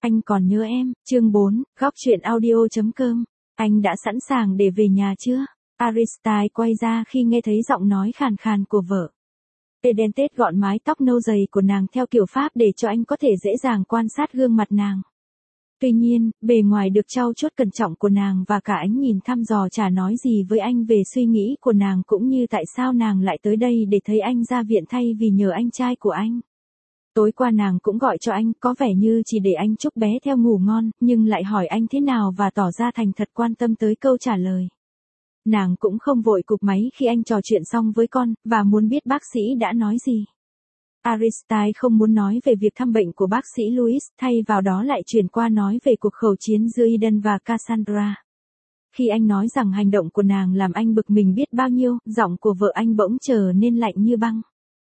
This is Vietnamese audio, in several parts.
Anh còn nhớ em, chương 4, góc chuyện audio.com. Anh đã sẵn sàng để về nhà chưa? Aristide quay ra khi nghe thấy giọng nói khàn khàn của vợ. Eden tết gọn mái tóc nâu dày của nàng theo kiểu Pháp để cho anh có thể dễ dàng quan sát gương mặt nàng. Tuy nhiên, bề ngoài được trau chuốt cẩn trọng của nàng và cả ánh nhìn thăm dò chả nói gì với anh về suy nghĩ của nàng cũng như tại sao nàng lại tới đây để thấy anh ra viện thay vì nhờ anh trai của anh. Tối qua nàng cũng gọi cho anh, có vẻ như chỉ để anh chúc bé theo ngủ ngon, nhưng lại hỏi anh thế nào và tỏ ra thành thật quan tâm tới câu trả lời. Nàng cũng không vội cụp máy khi anh trò chuyện xong với con, và muốn biết bác sĩ đã nói gì. Aristide không muốn nói về việc thăm bệnh của bác sĩ Louis, thay vào đó lại chuyển qua nói về cuộc khẩu chiến giữa Eden và Cassandra. Khi anh nói rằng hành động của nàng làm anh bực mình biết bao nhiêu, giọng của vợ anh bỗng trở nên lạnh như băng.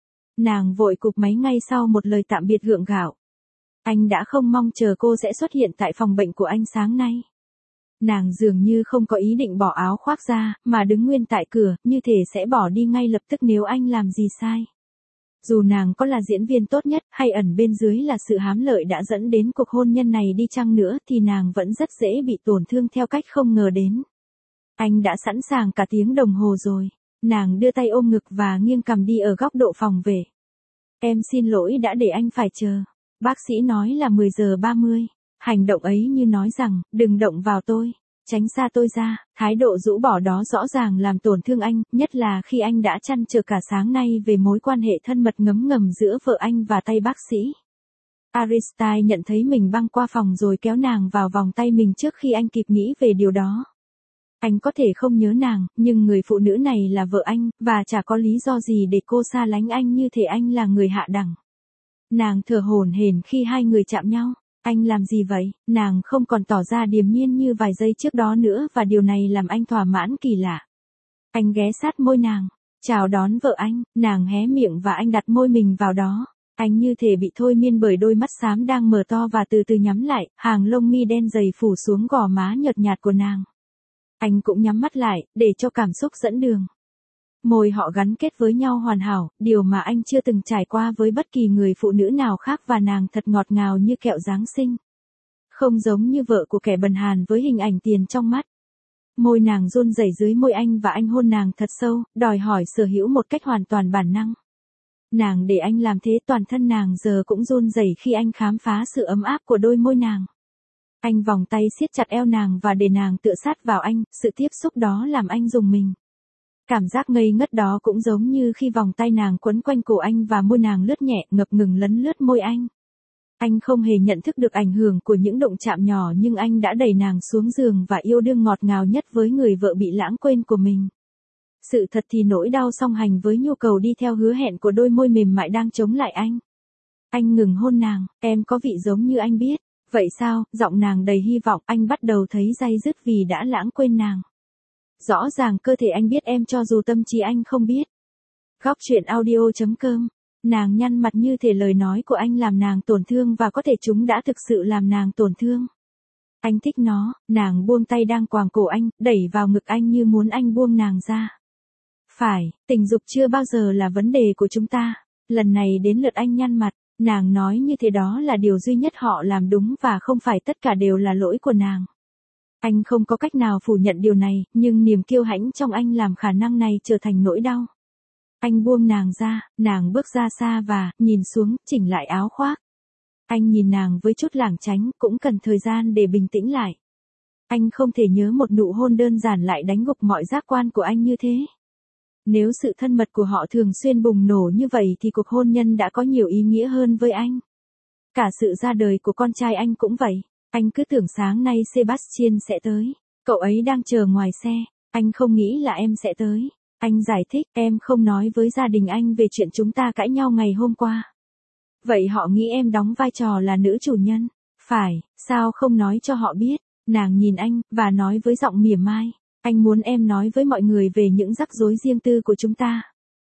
Nàng vội cụp máy ngay sau một lời tạm biệt gượng gạo. Anh đã không mong chờ cô sẽ xuất hiện tại phòng bệnh của anh sáng nay. Nàng dường như không có ý định bỏ áo khoác ra, mà đứng nguyên tại cửa, như thể sẽ bỏ đi ngay lập tức nếu anh làm gì sai. Dù nàng có là diễn viên tốt nhất, hay ẩn bên dưới là sự hám lợi đã dẫn đến cuộc hôn nhân này đi chăng nữa thì nàng vẫn rất dễ bị tổn thương theo cách không ngờ đến. Anh đã sẵn sàng cả tiếng đồng hồ rồi. Nàng đưa tay ôm ngực và nghiêng cằm đi ở góc độ phòng về. Em xin lỗi đã để anh phải chờ. Bác sĩ nói là 10 giờ 30. Hành động ấy như nói rằng, đừng động vào tôi. Tránh xa tôi ra. Thái độ rũ bỏ đó rõ ràng làm tổn thương anh, nhất là khi anh đã trăn trở cả sáng nay về mối quan hệ thân mật ngấm ngầm giữa vợ anh và tay bác sĩ. Aristide nhận thấy mình băng qua phòng rồi kéo nàng vào vòng tay mình trước khi anh kịp nghĩ về điều đó. Anh có thể không nhớ nàng, nhưng người phụ nữ này là vợ anh, và chả có lý do gì để cô xa lánh anh như thể anh là người hạ đẳng. Nàng thở hổn hển khi hai người chạm nhau. Anh làm gì vậy? Nàng không còn tỏ ra điềm nhiên như vài giây trước đó nữa và điều này làm anh thỏa mãn kỳ lạ. Anh ghé sát môi nàng, chào đón vợ anh, nàng hé miệng và anh đặt môi mình vào đó. Anh như thể bị thôi miên bởi đôi mắt xám đang mở to và từ từ nhắm lại, hàng lông mi đen dày phủ xuống gò má nhợt nhạt của nàng. Anh cũng nhắm mắt lại, để cho cảm xúc dẫn đường. Môi họ gắn kết với nhau hoàn hảo, điều mà anh chưa từng trải qua với bất kỳ người phụ nữ nào khác và nàng thật ngọt ngào như kẹo Giáng sinh. Không giống như vợ của kẻ bần hàn với hình ảnh tiền trong mắt. Môi nàng run rẩy dưới môi anh và anh hôn nàng thật sâu, đòi hỏi sở hữu một cách hoàn toàn bản năng. Nàng để anh làm thế toàn thân nàng giờ cũng run rẩy khi anh khám phá sự ấm áp của đôi môi nàng. Anh vòng tay siết chặt eo nàng và để nàng tựa sát vào anh, sự tiếp xúc đó làm anh rùng mình. Cảm giác ngây ngất đó cũng giống như khi vòng tay nàng quấn quanh cổ anh và môi nàng lướt nhẹ ngập ngừng lấn lướt môi anh. Anh không hề nhận thức được ảnh hưởng của những động chạm nhỏ nhưng anh đã đẩy nàng xuống giường và yêu đương ngọt ngào nhất với người vợ bị lãng quên của mình. Sự thật thì nỗi đau song hành với nhu cầu đi theo hứa hẹn của đôi môi mềm mại đang chống lại anh. Anh ngừng hôn nàng, em có vị giống như anh biết. Vậy sao? Giọng nàng đầy hy vọng, anh bắt đầu thấy day dứt vì đã lãng quên nàng. Rõ ràng cơ thể anh biết em cho dù tâm trí anh không biết. Góc chuyện audio.com. Nàng nhăn mặt như thể lời nói của anh làm nàng tổn thương và có thể chúng đã thực sự làm nàng tổn thương. Anh thích nó, nàng buông tay đang quàng cổ anh, đẩy vào ngực anh như muốn anh buông nàng ra. Phải, tình dục chưa bao giờ là vấn đề của chúng ta. Lần này đến lượt anh nhăn mặt. Nàng nói như thế đó là điều duy nhất họ làm đúng và không phải tất cả đều là lỗi của nàng. Anh không có cách nào phủ nhận điều này, nhưng niềm kiêu hãnh trong anh làm khả năng này trở thành nỗi đau. Anh buông nàng ra, nàng bước ra xa và, nhìn xuống, chỉnh lại áo khoác. Anh nhìn nàng với chút lảng tránh, cũng cần thời gian để bình tĩnh lại. Anh không thể nhớ một nụ hôn đơn giản lại đánh gục mọi giác quan của anh như thế. Nếu sự thân mật của họ thường xuyên bùng nổ như vậy thì cuộc hôn nhân đã có nhiều ý nghĩa hơn với anh. Cả sự ra đời của con trai anh cũng vậy. Anh cứ tưởng sáng nay Sebastian sẽ tới. Cậu ấy đang chờ ngoài xe. Anh không nghĩ là em sẽ tới. Anh giải thích, em không nói với gia đình anh về chuyện chúng ta cãi nhau ngày hôm qua. Vậy họ nghĩ em đóng vai trò là nữ chủ nhân. Phải, sao không nói cho họ biết. Nàng nhìn anh, và nói với giọng mỉa mai. Anh muốn em nói với mọi người về những rắc rối riêng tư của chúng ta.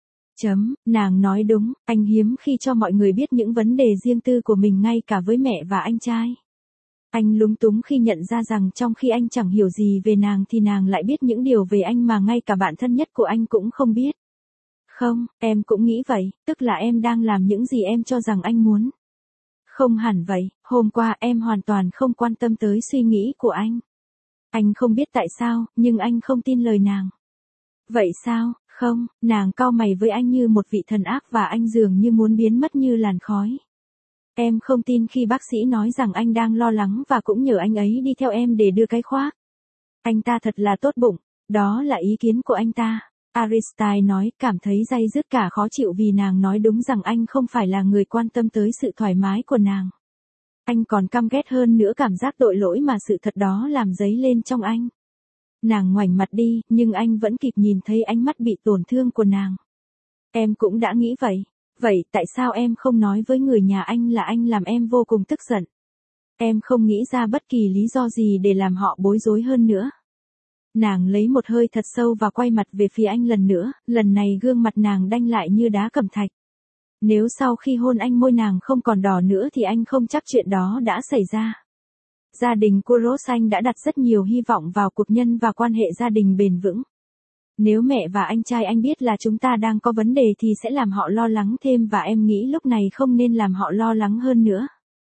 Nàng nói đúng, anh hiếm khi cho mọi người biết những vấn đề riêng tư của mình ngay cả với mẹ và anh trai. Anh lúng túng khi nhận ra rằng trong khi anh chẳng hiểu gì về nàng thì nàng lại biết những điều về anh mà ngay cả bạn thân nhất của anh cũng không biết. Không, em cũng nghĩ vậy, tức là em đang làm những gì em cho rằng anh muốn. Không hẳn vậy, hôm qua em hoàn toàn không quan tâm tới suy nghĩ của anh. Anh không biết tại sao, nhưng anh không tin lời nàng. Vậy sao, không, nàng cau mày với anh như một vị thần ác và anh dường như muốn biến mất như làn khói. Em không tin khi bác sĩ nói rằng anh đang lo lắng và cũng nhờ anh ấy đi theo em để đưa cái khoác. Anh ta thật là tốt bụng, đó là ý kiến của anh ta. Aristide nói, cảm thấy day dứt cả khó chịu vì nàng nói đúng rằng anh không phải là người quan tâm tới sự thoải mái của nàng. Anh còn căm ghét hơn nữa cảm giác tội lỗi mà sự thật đó làm dấy lên trong anh. Nàng ngoảnh mặt đi, nhưng anh vẫn kịp nhìn thấy ánh mắt bị tổn thương của nàng. Em cũng đã nghĩ vậy. Vậy tại sao em không nói với người nhà anh là anh làm em vô cùng tức giận? Em không nghĩ ra bất kỳ lý do gì để làm họ bối rối hơn nữa. Nàng lấy một hơi thật sâu và quay mặt về phía anh lần nữa, lần này gương mặt nàng đanh lại như đá cẩm thạch. Nếu sau khi hôn anh môi nàng không còn đỏ nữa thì anh không chắc chuyện đó đã xảy ra. Gia đình của Rose anh đã đặt rất nhiều hy vọng vào cuộc nhân và quan hệ gia đình bền vững. Nếu mẹ và anh trai anh biết là chúng ta đang có vấn đề thì sẽ làm họ lo lắng thêm và em nghĩ lúc này không nên làm họ lo lắng hơn nữa.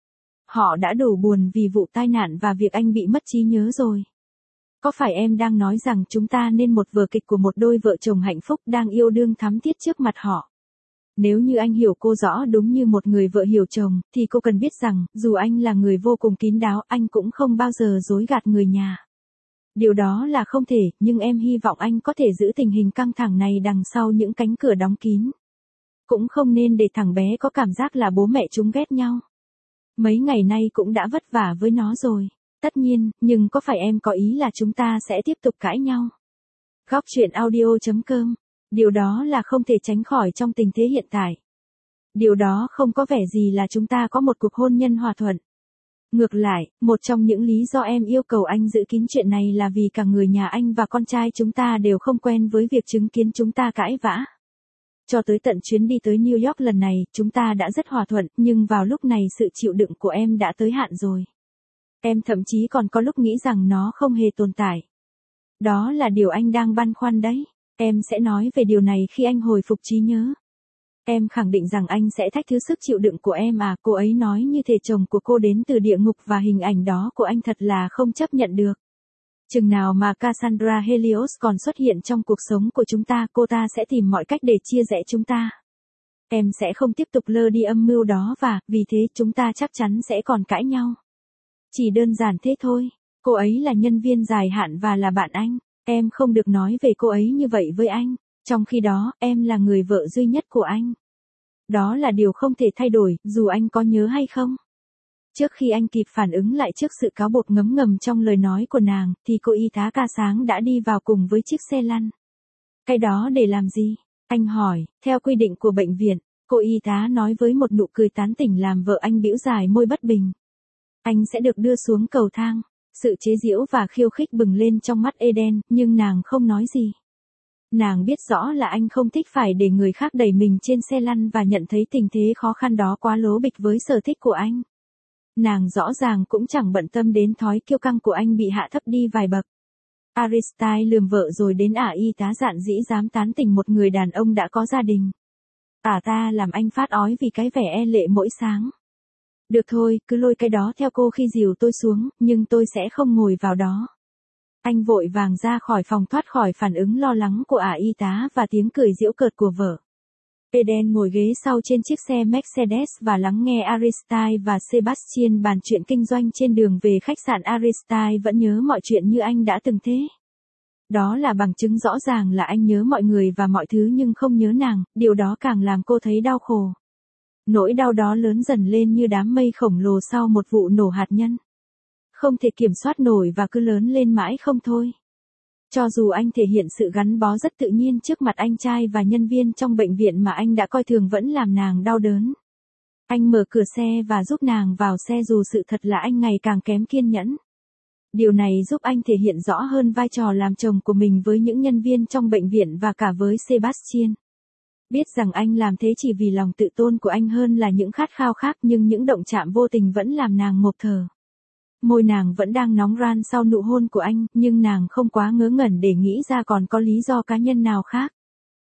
Họ đã đủ buồn vì vụ tai nạn và việc anh bị mất trí nhớ rồi. Có phải em đang nói rằng chúng ta nên một vở kịch của một đôi vợ chồng hạnh phúc đang yêu đương thắm thiết trước mặt họ? Nếu như anh hiểu cô rõ đúng như một người vợ hiểu chồng, thì cô cần biết rằng, dù anh là người vô cùng kín đáo, anh cũng không bao giờ dối gạt người nhà. Điều đó là không thể, nhưng em hy vọng anh có thể giữ tình hình căng thẳng này đằng sau những cánh cửa đóng kín. Cũng không nên để thằng bé có cảm giác là bố mẹ chúng ghét nhau. Mấy ngày nay cũng đã vất vả với nó rồi. Tất nhiên, nhưng có phải em có ý là chúng ta sẽ tiếp tục cãi nhau? Góc truyện audio.com. Điều đó là không thể tránh khỏi trong tình thế hiện tại. Điều đó không có vẻ gì là chúng ta có một cuộc hôn nhân hòa thuận. Ngược lại, một trong những lý do em yêu cầu anh giữ kín chuyện này là vì cả người nhà anh và con trai chúng ta đều không quen với việc chứng kiến chúng ta cãi vã. Cho tới tận chuyến đi tới New York lần này, chúng ta đã rất hòa thuận, nhưng vào lúc này sự chịu đựng của em đã tới hạn rồi. Em thậm chí còn có lúc nghĩ rằng nó không hề tồn tại. Đó là điều anh đang băn khoăn đấy. Em sẽ nói về điều này khi anh hồi phục trí nhớ. Em khẳng định rằng anh sẽ thách thứ sức chịu đựng của em à, cô ấy nói như thể chồng của cô đến từ địa ngục và hình ảnh đó của anh thật là không chấp nhận được. Chừng nào mà Cassandra Helios còn xuất hiện trong cuộc sống của chúng ta, cô ta sẽ tìm mọi cách để chia rẽ chúng ta. Em sẽ không tiếp tục lơ đi âm mưu đó và, vì thế chúng ta chắc chắn sẽ còn cãi nhau. Chỉ đơn giản thế thôi, cô ấy là nhân viên dài hạn và là bạn anh. Em không được nói về cô ấy như vậy với anh. Trong khi đó, em là người vợ duy nhất của anh. Đó là điều không thể thay đổi, dù anh có nhớ hay không. Trước khi anh kịp phản ứng lại trước sự cáo buộc ngấm ngầm trong lời nói của nàng, thì cô y tá ca sáng đã đi vào cùng với chiếc xe lăn. Cái đó để làm gì? Anh hỏi, theo quy định của bệnh viện, cô y tá nói với một nụ cười tán tỉnh làm vợ anh bĩu dài môi bất bình. Anh sẽ được đưa xuống cầu thang. Sự chế giễu và khiêu khích bừng lên trong mắt Eden, nhưng nàng không nói gì. Nàng biết rõ là anh không thích phải để người khác đẩy mình trên xe lăn và nhận thấy tình thế khó khăn đó quá lố bịch với sở thích của anh. Nàng rõ ràng cũng chẳng bận tâm đến thói kiêu căng của anh bị hạ thấp đi vài bậc. Aristide lườm vợ rồi đến y tá dạn dĩ dám tán tỉnh một người đàn ông đã có gia đình. Ta làm anh phát ói vì cái vẻ e lệ mỗi sáng. Được thôi, cứ lôi cái đó theo cô khi dìu tôi xuống, nhưng tôi sẽ không ngồi vào đó. Anh vội vàng ra khỏi phòng thoát khỏi phản ứng lo lắng của y tá và tiếng cười giễu cợt của vợ. Eden ngồi ghế sau trên chiếc xe Mercedes và lắng nghe Aristide và Sebastian bàn chuyện kinh doanh trên đường về khách sạn. Aristide vẫn nhớ mọi chuyện như anh đã từng thế. Đó là bằng chứng rõ ràng là anh nhớ mọi người và mọi thứ nhưng không nhớ nàng, điều đó càng làm cô thấy đau khổ. Nỗi đau đó lớn dần lên như đám mây khổng lồ sau một vụ nổ hạt nhân. Không thể kiểm soát nổi và cứ lớn lên mãi không thôi. Cho dù anh thể hiện sự gắn bó rất tự nhiên trước mặt anh trai và nhân viên trong bệnh viện mà anh đã coi thường vẫn làm nàng đau đớn. Anh mở cửa xe và giúp nàng vào xe dù sự thật là anh ngày càng kém kiên nhẫn. Điều này giúp anh thể hiện rõ hơn vai trò làm chồng của mình với những nhân viên trong bệnh viện và cả với Sebastian. Biết rằng anh làm thế chỉ vì lòng tự tôn của anh hơn là những khát khao khác, nhưng những động chạm vô tình vẫn làm nàng ngộp thở. Môi nàng vẫn đang nóng ran sau nụ hôn của anh, nhưng nàng không quá ngớ ngẩn để nghĩ ra còn có lý do cá nhân nào khác.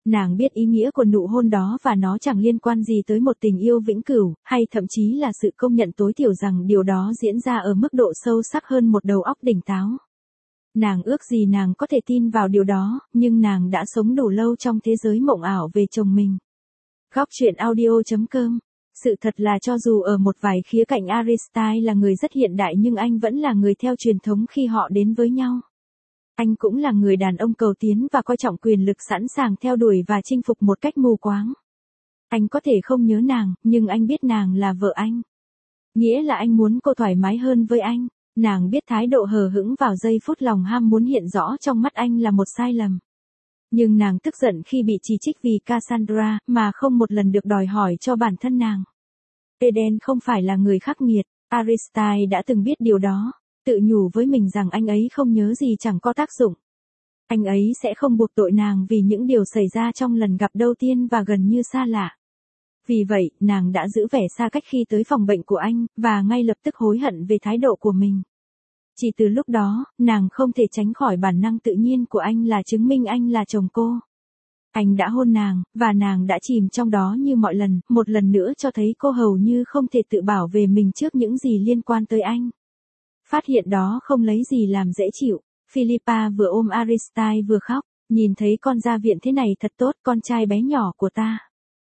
Nàng biết ý nghĩa của nụ hôn đó và nó chẳng liên quan gì tới một tình yêu vĩnh cửu, hay thậm chí là sự công nhận tối thiểu rằng điều đó diễn ra ở mức độ sâu sắc hơn một đầu óc tỉnh táo. Nàng ước gì nàng có thể tin vào điều đó, nhưng nàng đã sống đủ lâu trong thế giới mộng ảo về chồng mình. Góc truyện audio.com. Sự thật là cho dù ở một vài khía cạnh Aristide là người rất hiện đại nhưng anh vẫn là người theo truyền thống khi họ đến với nhau. Anh cũng là người đàn ông cầu tiến và coi trọng quyền lực, sẵn sàng theo đuổi và chinh phục một cách mù quáng. Anh có thể không nhớ nàng, nhưng anh biết nàng là vợ anh. Nghĩa là anh muốn cô thoải mái hơn với anh. Nàng biết thái độ hờ hững vào giây phút lòng ham muốn hiện rõ trong mắt anh là một sai lầm. Nhưng nàng tức giận khi bị chỉ trích vì Cassandra, mà không một lần được đòi hỏi cho bản thân nàng. Eden không phải là người khắc nghiệt, Aristide đã từng biết điều đó, tự nhủ với mình rằng anh ấy không nhớ gì chẳng có tác dụng. Anh ấy sẽ không buộc tội nàng vì những điều xảy ra trong lần gặp đầu tiên và gần như xa lạ. Vì vậy, nàng đã giữ vẻ xa cách khi tới phòng bệnh của anh, và ngay lập tức hối hận về thái độ của mình. Chỉ từ lúc đó, nàng không thể tránh khỏi bản năng tự nhiên của anh là chứng minh anh là chồng cô. Anh đã hôn nàng, và nàng đã chìm trong đó như mọi lần, một lần nữa cho thấy cô hầu như không thể tự bảo vệ mình trước những gì liên quan tới anh. Phát hiện đó không lấy gì làm dễ chịu, Philippa vừa ôm Aristide vừa khóc, nhìn thấy con ra viện thế này thật tốt, con trai bé nhỏ của ta.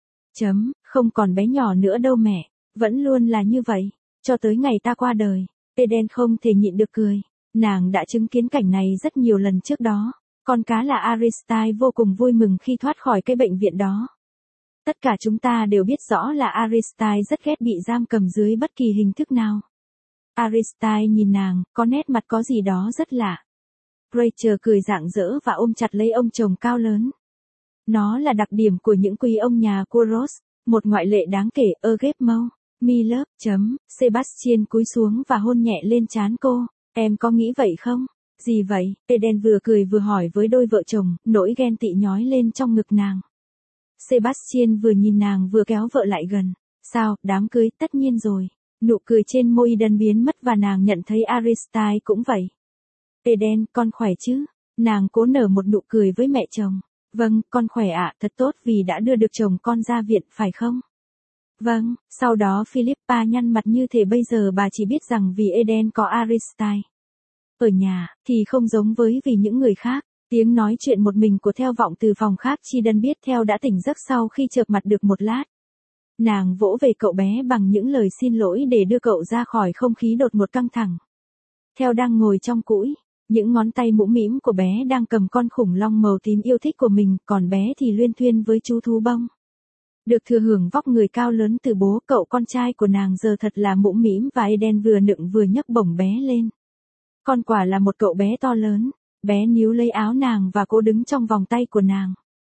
Không còn bé nhỏ nữa đâu mẹ, vẫn luôn là như vậy, cho tới ngày ta qua đời. Eden không thể nhịn được cười, nàng đã chứng kiến cảnh này rất nhiều lần trước đó. Con cá là Aristide vô cùng vui mừng khi thoát khỏi cái bệnh viện đó. Tất cả chúng ta đều biết rõ là Aristide rất ghét bị giam cầm dưới bất kỳ hình thức nào. Aristide nhìn nàng, có nét mặt có gì đó rất lạ. Rachel cười rạng rỡ và ôm chặt lấy ông chồng cao lớn. Nó là đặc điểm của những quý ông nhà của Ross, một ngoại lệ đáng kể. Ghép mâu, me love. Sebastian cúi xuống và hôn nhẹ lên trán cô. Em có nghĩ vậy không? Gì vậy? Eden vừa cười vừa hỏi với đôi vợ chồng, nỗi ghen tị nhói lên trong ngực nàng. Sebastian vừa nhìn nàng vừa kéo vợ lại gần. Sao, đám cưới? Tất nhiên rồi. Nụ cười trên môi Eden biến mất và nàng nhận thấy Aristide cũng vậy. Eden, con khỏe chứ? Nàng cố nở một nụ cười với mẹ chồng. Vâng, con khỏe ạ, thật tốt vì đã đưa được chồng con ra viện, phải không? Vâng, sau đó Philippa nhăn mặt như thể bây giờ bà chỉ biết rằng vì Eden có Aristide ở nhà, thì không giống với vì những người khác. Tiếng nói chuyện một mình của Theo vọng từ phòng khác. Chi biết Theo đã tỉnh giấc sau khi chợp mặt được một lát. Nàng vỗ về cậu bé bằng những lời xin lỗi để đưa cậu ra khỏi không khí đột ngột căng thẳng. Theo đang ngồi trong cũi, những ngón tay mũm mĩm của bé đang cầm con khủng long màu tím yêu thích của mình, còn bé thì luyên thuyên với chú thú bông. Được thừa hưởng vóc người cao lớn từ bố, cậu con trai của nàng giờ thật là mũm mĩm và Eden vừa nựng vừa nhấc bổng bé lên. Con quả là một cậu bé to lớn, bé níu lấy áo nàng và cố đứng trong vòng tay của nàng.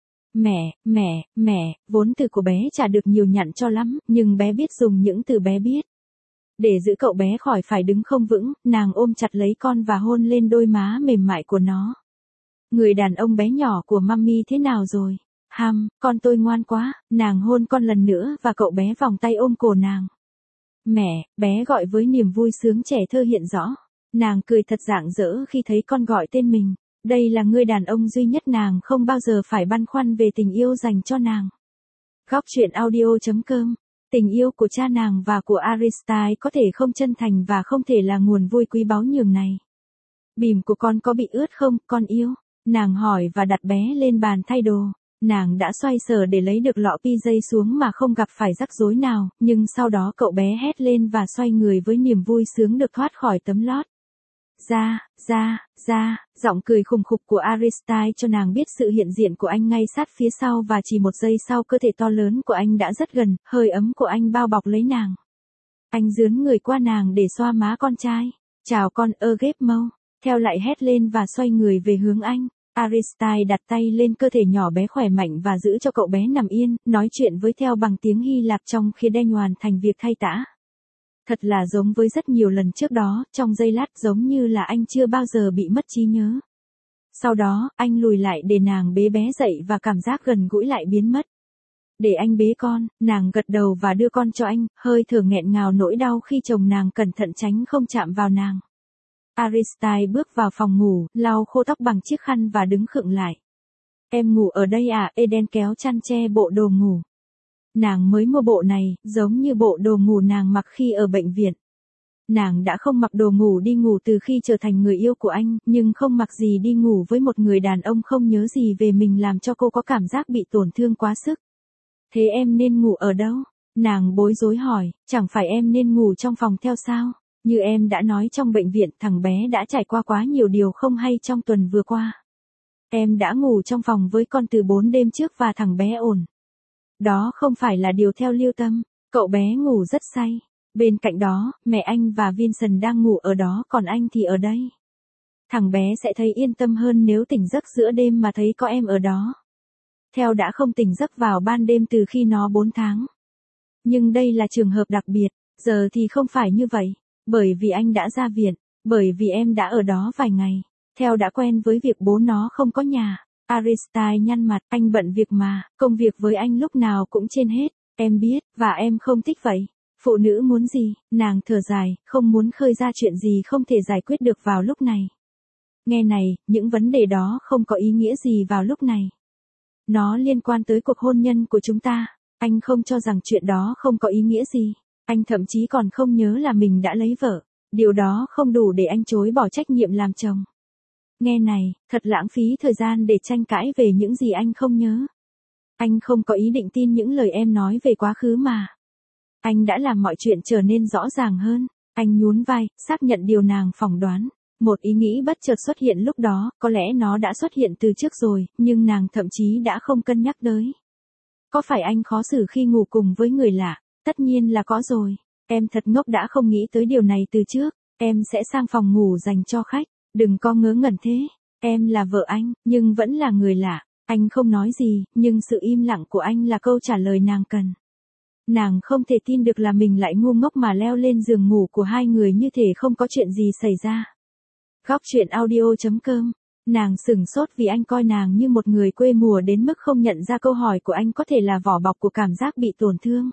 Mẹ, vốn từ của bé chả được nhiều nhặn cho lắm, nhưng bé biết dùng những từ bé biết. Để giữ cậu bé khỏi phải đứng không vững, nàng ôm chặt lấy con và hôn lên đôi má mềm mại của nó. Người đàn ông bé nhỏ của mummy thế nào rồi? Con tôi ngoan quá, nàng hôn con lần nữa và cậu bé vòng tay ôm cổ nàng. Mẹ, bé gọi với niềm vui sướng trẻ thơ hiện rõ. Nàng cười thật rạng rỡ khi thấy con gọi tên mình. Đây là người đàn ông duy nhất nàng không bao giờ phải băn khoăn về tình yêu dành cho nàng. Góc truyện audio.com. Tình yêu của cha nàng và của Aristide có thể không chân thành và không thể là nguồn vui quý báu nhường này. Bìm của con có bị ướt không, con yêu? Nàng hỏi và đặt bé lên bàn thay đồ. Nàng đã xoay sở để lấy được lọ PJ xuống mà không gặp phải rắc rối nào, nhưng sau đó cậu bé hét lên và xoay người với niềm vui sướng được thoát khỏi tấm lót. Giọng cười khùng khục của Aristide cho nàng biết sự hiện diện của anh ngay sát phía sau và chỉ một giây sau cơ thể to lớn của anh đã rất gần, hơi ấm của anh bao bọc lấy nàng. Anh dướn người qua nàng để xoa má con trai. Chào con, ghép mâu. Theo lại hét lên và xoay người về hướng anh. Aristide đặt tay lên cơ thể nhỏ bé khỏe mạnh và giữ cho cậu bé nằm yên, nói chuyện với Theo bằng tiếng Hy Lạp trong khi đang hoàn thành việc thay tã. Thật là giống với rất nhiều lần trước đó, trong giây lát giống như là anh chưa bao giờ bị mất trí nhớ. Sau đó, anh lùi lại để nàng bế bé dậy và cảm giác gần gũi lại biến mất. Để anh bế con, nàng gật đầu và đưa con cho anh, hơi thở nghẹn ngào nỗi đau khi chồng nàng cẩn thận tránh không chạm vào nàng. Aristide bước vào phòng ngủ, lau khô tóc bằng chiếc khăn và đứng khựng lại. Em ngủ ở đây à? Eden kéo chăn che bộ đồ ngủ. Nàng mới mua bộ này, giống như bộ đồ ngủ nàng mặc khi ở bệnh viện. Nàng đã không mặc đồ ngủ đi ngủ từ khi trở thành người yêu của anh, nhưng không mặc gì đi ngủ với một người đàn ông không nhớ gì về mình làm cho cô có cảm giác bị tổn thương quá sức. Thế em nên ngủ ở đâu? Nàng bối rối hỏi, chẳng phải em nên ngủ trong phòng theo sao? Như em đã nói trong bệnh viện, thằng bé đã trải qua quá nhiều điều không hay trong tuần vừa qua. Em đã ngủ trong phòng với con từ 4 đêm trước và thằng bé ổn. Đó không phải là điều theo Lưu Tâm, cậu bé ngủ rất say. Bên cạnh đó, mẹ anh và Vincent đang ngủ ở đó còn anh thì ở đây. Thằng bé sẽ thấy yên tâm hơn nếu tỉnh giấc giữa đêm mà thấy có em ở đó. Theo đã không tỉnh giấc vào ban đêm từ khi nó 4 tháng. Nhưng đây là trường hợp đặc biệt, giờ thì không phải như vậy. Bởi vì anh đã ra viện, bởi vì em đã ở đó vài ngày. Theo đã quen với việc bố nó không có nhà. Aristide nhăn mặt, anh bận việc mà, công việc với anh lúc nào cũng trên hết. Em biết, và em không thích vậy. Phụ nữ muốn gì, nàng thở dài, không muốn khơi ra chuyện gì không thể giải quyết được vào lúc này. Nghe này, những vấn đề đó không có ý nghĩa gì vào lúc này. Nó liên quan tới cuộc hôn nhân của chúng ta. Anh không cho rằng chuyện đó không có ý nghĩa gì. Anh thậm chí còn không nhớ là mình đã lấy vợ. Điều đó không đủ để anh chối bỏ trách nhiệm làm chồng. Nghe này, thật lãng phí thời gian để tranh cãi về những gì anh không nhớ. Anh không có ý định tin những lời em nói về quá khứ mà. Anh đã làm mọi chuyện trở nên rõ ràng hơn. Anh nhún vai, xác nhận điều nàng phỏng đoán. Một ý nghĩ bất chợt xuất hiện lúc đó, có lẽ nó đã xuất hiện từ trước rồi, nhưng nàng thậm chí đã không cân nhắc tới. Có phải anh khó xử khi ngủ cùng với người lạ? Tất nhiên là có rồi. Em thật ngốc đã không nghĩ tới điều này từ trước. Em sẽ sang phòng ngủ dành cho khách. Đừng có ngớ ngẩn thế. Em là vợ anh, nhưng vẫn là người lạ. Anh không nói gì, nhưng sự im lặng của anh là câu trả lời nàng cần. Nàng không thể tin được là mình lại ngu ngốc mà leo lên giường ngủ của hai người như thể không có chuyện gì xảy ra. Góc truyện audio.com. Nàng sửng sốt vì anh coi nàng như một người quê mùa đến mức không nhận ra câu hỏi của anh có thể là vỏ bọc của cảm giác bị tổn thương.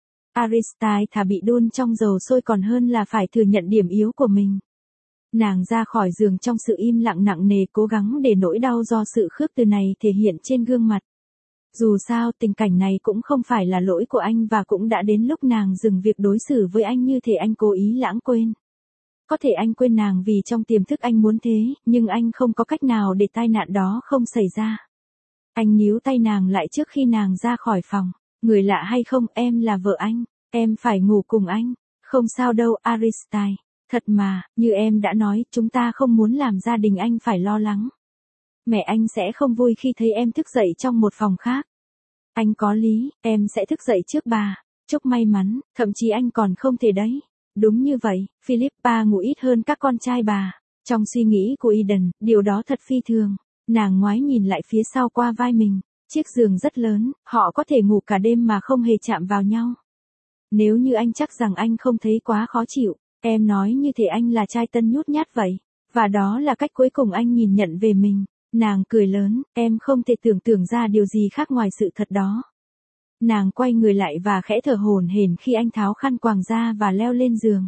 Aristide thà bị đun trong dầu sôi còn hơn là phải thừa nhận điểm yếu của mình. Nàng ra khỏi giường trong sự im lặng nặng nề, cố gắng để nỗi đau do sự khước từ này thể hiện trên gương mặt. Dù sao tình cảnh này cũng không phải là lỗi của anh và cũng đã đến lúc nàng dừng việc đối xử với anh như thể anh cố ý lãng quên. Có thể anh quên nàng vì trong tiềm thức anh muốn thế, nhưng anh không có cách nào để tai nạn đó không xảy ra. Anh níu tay nàng lại trước khi nàng ra khỏi phòng. Người lạ hay không, em là vợ anh. Em phải ngủ cùng anh. Không sao đâu, Aristide. Thật mà, như em đã nói, chúng ta không muốn làm gia đình anh phải lo lắng. Mẹ anh sẽ không vui khi thấy em thức dậy trong một phòng khác. Anh có lý, em sẽ thức dậy trước bà. Chúc may mắn, thậm chí anh còn không thể đấy. Đúng như vậy, Philippa ngủ ít hơn các con trai bà. Trong suy nghĩ của Eden, điều đó thật phi thường. Nàng ngoái nhìn lại phía sau qua vai mình. Chiếc giường rất lớn, họ có thể ngủ cả đêm mà không hề chạm vào nhau. Nếu như anh chắc rằng anh không thấy quá khó chịu, em nói như thể anh là trai tân nhút nhát vậy. Và đó là cách cuối cùng anh nhìn nhận về mình. Nàng cười lớn, em không thể tưởng tượng ra điều gì khác ngoài sự thật đó. Nàng quay người lại và khẽ thở hổn hển khi anh tháo khăn quàng ra và leo lên giường.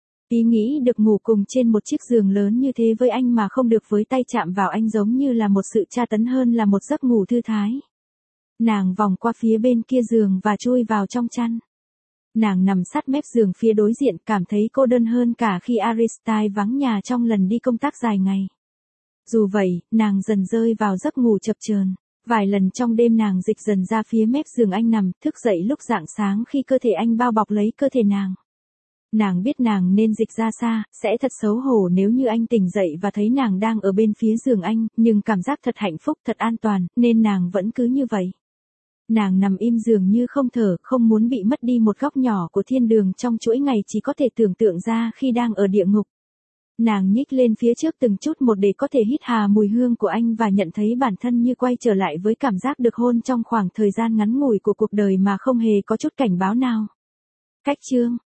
Ý nghĩ được ngủ cùng trên một chiếc giường lớn như thế với anh mà không được với tay chạm vào anh giống như là một sự tra tấn hơn là một giấc ngủ thư thái. Nàng vòng qua phía bên kia giường và chui vào trong chăn. Nàng nằm sát mép giường phía đối diện, cảm thấy cô đơn hơn cả khi Aristide vắng nhà trong lần đi công tác dài ngày. Dù vậy, nàng dần rơi vào giấc ngủ chập chờn. Vài lần trong đêm nàng dịch dần ra phía mép giường anh nằm, thức dậy lúc rạng sáng khi cơ thể anh bao bọc lấy cơ thể nàng. Nàng biết nàng nên dịch ra xa, sẽ thật xấu hổ nếu như anh tỉnh dậy và thấy nàng đang ở bên phía giường anh, nhưng cảm giác thật hạnh phúc, thật an toàn, nên nàng vẫn cứ như vậy. Nàng nằm im dường như không thở, không muốn bị mất đi một góc nhỏ của thiên đường trong chuỗi ngày chỉ có thể tưởng tượng ra khi đang ở địa ngục. Nàng nhích lên phía trước từng chút một để có thể hít hà mùi hương của anh và nhận thấy bản thân như quay trở lại với cảm giác được hôn trong khoảng thời gian ngắn ngủi của cuộc đời mà không hề có chút cảnh báo nào. Cách chương